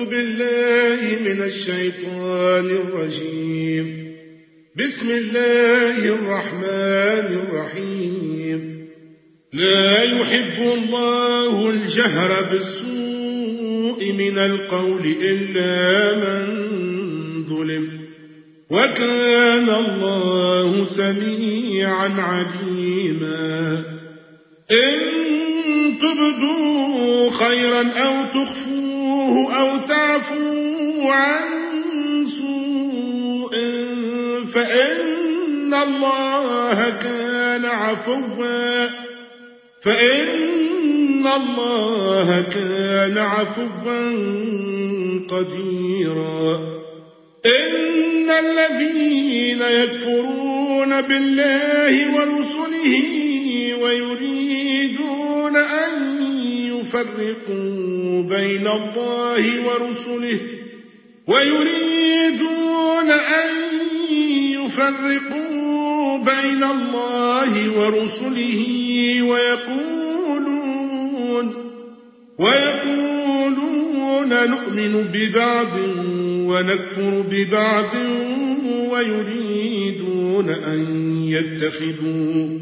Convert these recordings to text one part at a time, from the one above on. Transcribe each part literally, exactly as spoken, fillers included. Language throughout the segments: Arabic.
بالله من الشيطان الرجيم. بسم الله الرحمن الرحيم. لا يحب الله الجهر بالسوء من القول إلا من ظلم، وكان الله سميعا عليما. إن تبدوا خيرا أو تخفوه أو تعفوا عن سوء فإن الله كان عفوا فإن الله كان عفوا قديرا. إن الذين يكفرون بالله ورسله ويريدون أن يفرقوا بين الله ورسله ويريدون أن يفرقوا بين الله ورسله ويقولون ويقولون نؤمن ببعض ونكفر ببعض ويريدون أن يتخذوا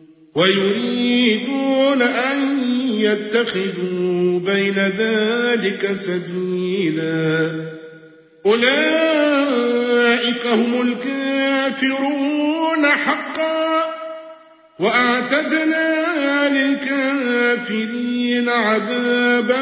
ويريدون أن يتخذوا بين ذلك سبيلا. أولئك هم الكافرون حقا، وأعتدنا للكافرين عذابا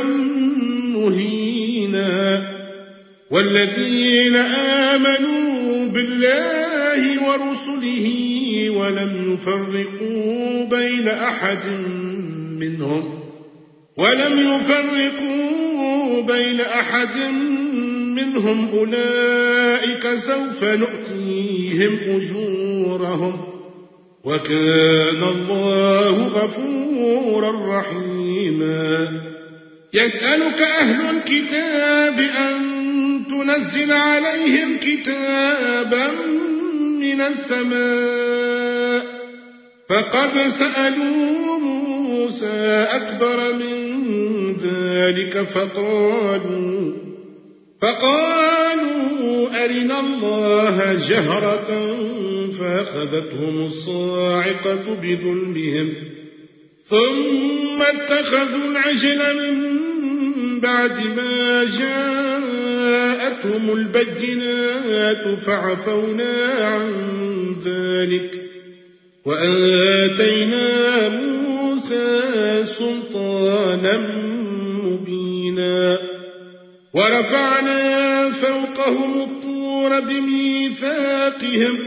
مهينا. والذين آمنوا بالله ورسله ولم يفرقوا بين أحد منهم ولم يفرقوا بين أحد منهم أولئك سوف نؤتيهم أجورهم، وكان الله غفورا رحيما. يسألك أهل الكتاب أن تنزل عليهم كتابا من السماء، فقد سألوا موسى أكبر من ذلك فقالوا فقالوا أرنا الله جهرة فأخذتهم الصاعقة بظلمهم ثم اتخذوا العجل من بعد ما جاءتهم البينات فعفونا عن ذلك وآتينا موسى سلطانا مبينا. ورفعنا فوقهم الطور بميثاقهم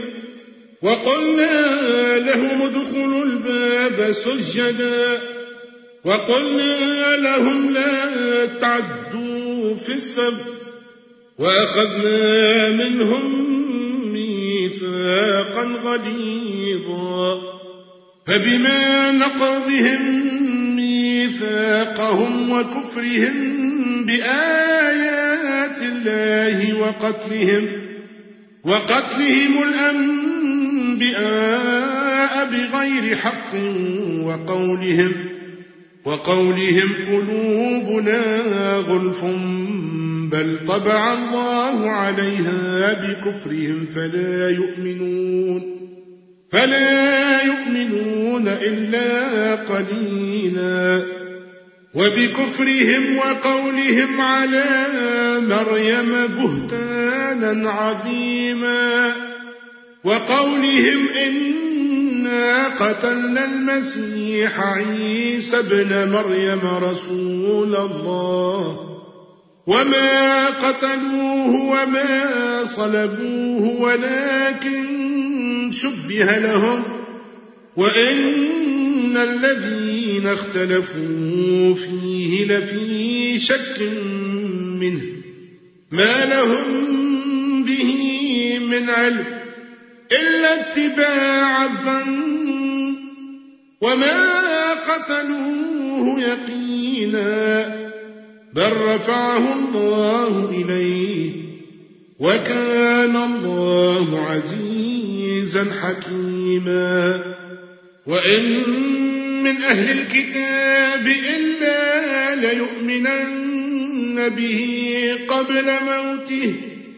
وقلنا لهم ادخلوا الباب سجدا وقلنا لهم لا تعدوا في السبت وأخذنا منهم ميثاقا غليظا. فبما نقضهم ميثاقهم وكفرهم بآيات الله وقتلهم وقتلهم الأنبياء بغير حق وقولهم وقولهم قلوبنا غلف بل طبع الله عليها بكفرهم فلا يؤمنون فلا يؤمنون إلا قليلا. وبكفرهم وقولهم على مريم بهتانا عظيما وقولهم إنا قتلنا المسيح عيسى ابن مريم رسول الله وما قتلوه وما صلبوه ولكن شبه لهم وإن الذين اختلفوا فيه لفي شك منه ما لهم به من علم إلا اتباع الظن وما قتلوه يقينا بل رفعه الله إليه وكان الله عزيزا حكيما. وإن من أهل الكتاب إلا ليؤمنن به قبل موته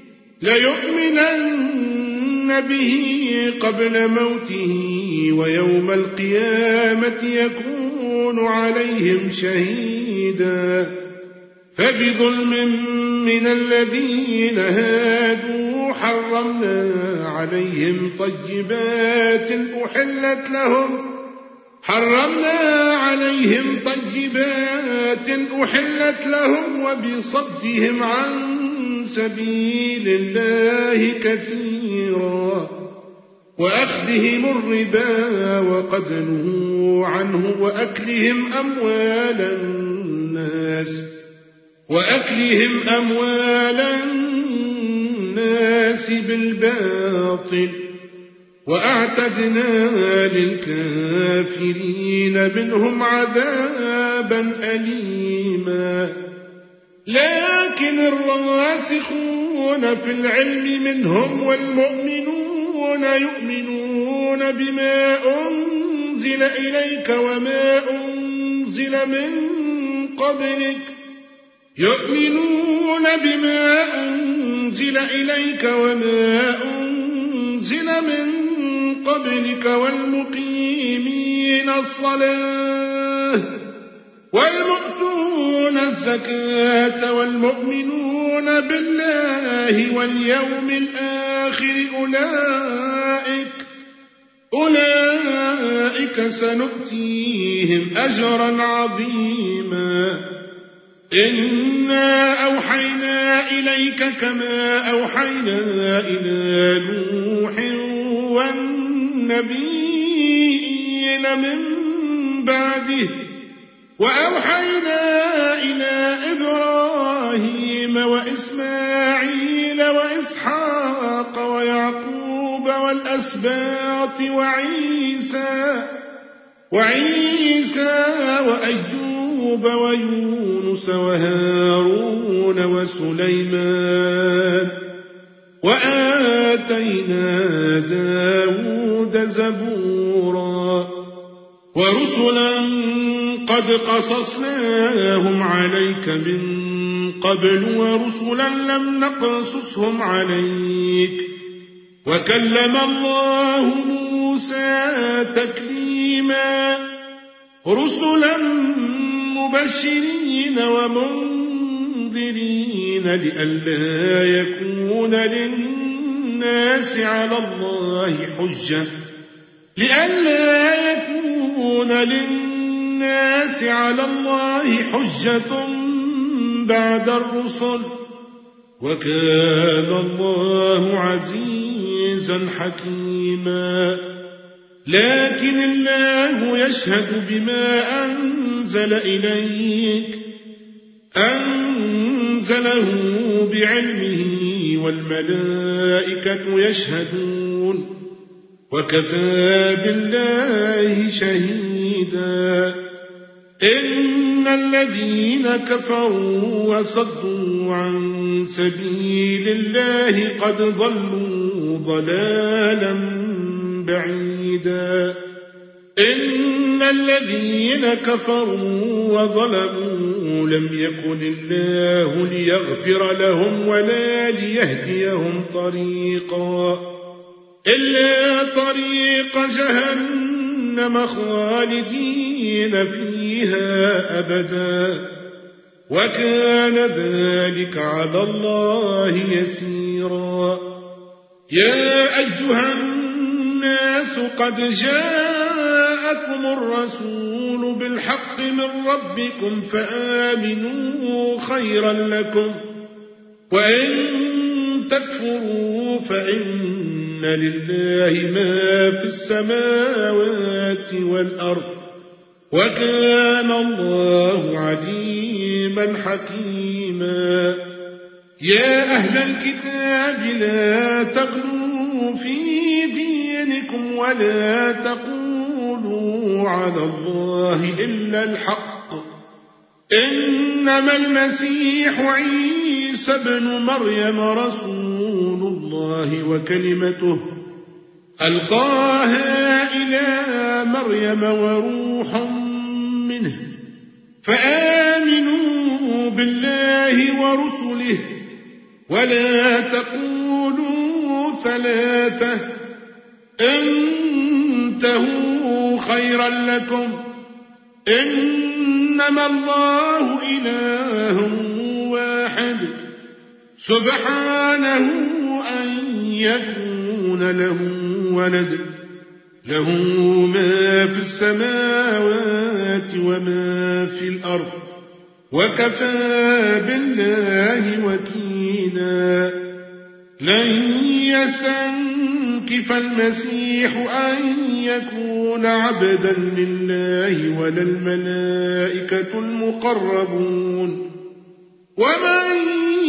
ليؤمنن به قبل موته ويوم القيامة يكون عليهم شهيدا فبظلم من الذين هادوا حرمنا عليهم طيبات أحلت لهم حرمنا عليهم طيبات أحلت لهم وبصدهم عن سبيل الله كثيرا وأخذهم الربا وقد نهوا عنه وأكلهم أموال الناس وأكلهم أموال الناس بالباطل وأعتدنا للكافرين منهم عذابا أليما لكن الراسخون في العلم منهم والمؤمنون يؤمنون بما أنزل إليك وما أنزل من قبلك يؤمنون بما أنزل إليك وما أنزل من قبلك والمقيمين الصلاة والمؤتون الزكاة والمؤمنون بالله واليوم الآخر أولئك أولئك سنؤتيهم أجرا عظيما إنا أوحينا إليك كما أوحينا إلى نوح والنبيين من بعده وأوحينا إلى إبراهيم وإسماعيل وإسحاق ويعقوب والأسباط وعيسى وعيسى وأيوب ويونس وهارون وسليمان وآتينا داود زبورا ورسلا قد قصصناهم عليك من قبل ورسلا لم نقصصهم عليك وكلم الله موسى تكليما رسلا مبشرين ومنذرين لئلا يكون للناس على الله حجة لئلا يكون للناس على الله حجة بعد الرسل وكان الله عزيزا حكيما لكن الله يشهد بما أنزل إليك أنزله بعلمه والملائكة يشهدون وكفى بالله شهيدا إن الذين كفروا وصدوا عن سبيل الله قد ضلوا ضلالا بعيدا إن الذين كفروا وظلموا لم يكن الله ليغفر لهم ولا ليهديهم طريقا إلا طريق جهنم خالدين فيها أبدا وكان ذلك على الله يسيرا يا أيها الناس قد جاءكم الرسول بالحق من ربكم فآمنوا خيرا لكم وإن تكفروا فإن لله ما في السماوات والأرض وكان الله عليما حكيما يا أهل الكتاب لا تغلوا في دينكم ولا تقولوا على الله إلا الحق إنما المسيح عيسى ابن مريم رسول الله وكلمته ألقاها إلى مريم وروح منه فآمنوا بالله ورسله ولا تقولوا ثلاثة انتهوا خيرا لكم إنما الله إله واحد سبحانه أن يكون له ولد له ما في السماوات وما في الأرض وكفى بالله وكيلا لن يستنكف المسيح أن يكون عبدا لله ولا الملائكة المقربون ومن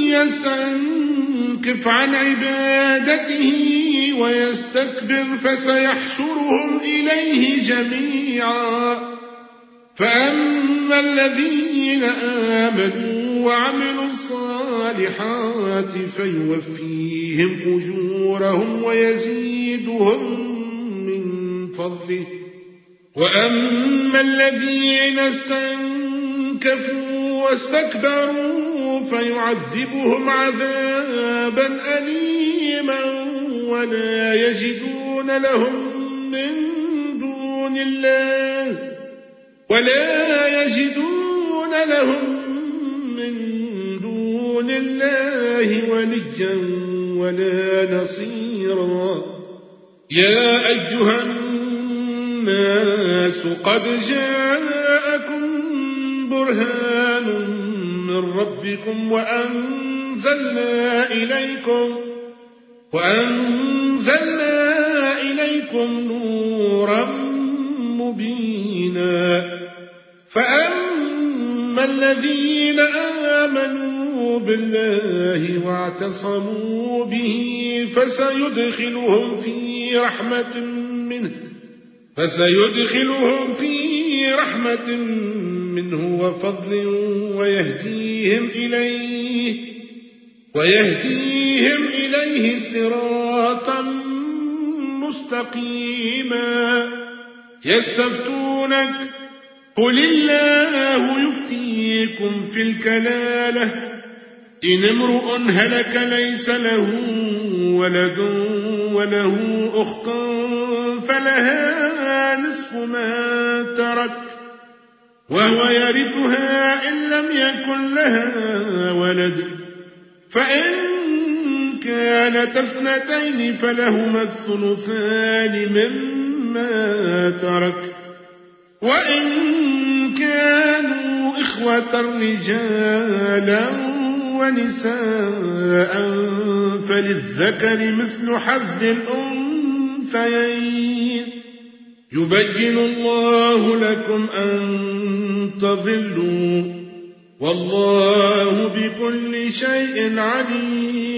يستنكف عن عبادته ويستكبر فسيحشرهم إليه جميعا فأما الذين آمنوا وعملوا الصالحات فيوفيهم أجورهم ويزيدهم من فضله وأما الذين استنكفوا واستكبروا فيعذبهم عذابا أليما ولا يجدون لهم من دون الله ولا يجدون لهم من دون الله وليا ولا نصيرا يا أيها الناس قد جاءكم برهان من ربكم وأنزلنا إليكم وأنزلنا إليكم نورا مبينا فأما الذين آمنوا بالله واعتصموا به فسيدخلهم في رحمة منه فسيدخلهم في رحمة منه وفضل ويهديهم إليه ويهديهم إليه صراطا مستقيما يستفتونك قل الله يفتيكم في الكلالة إن امرؤ هلك ليس له ولد وله أخت فلها نصف ما ترك وهو يرثها إن لم يكن لها ولد فإن كانت اثنتين فلهما الثلثان مما ترك وإن كانوا إخوة رجالا ونساء فللذكر مثل حظ الأنثيين يبين الله لكم أن تضلوا والله بكل شيء عليم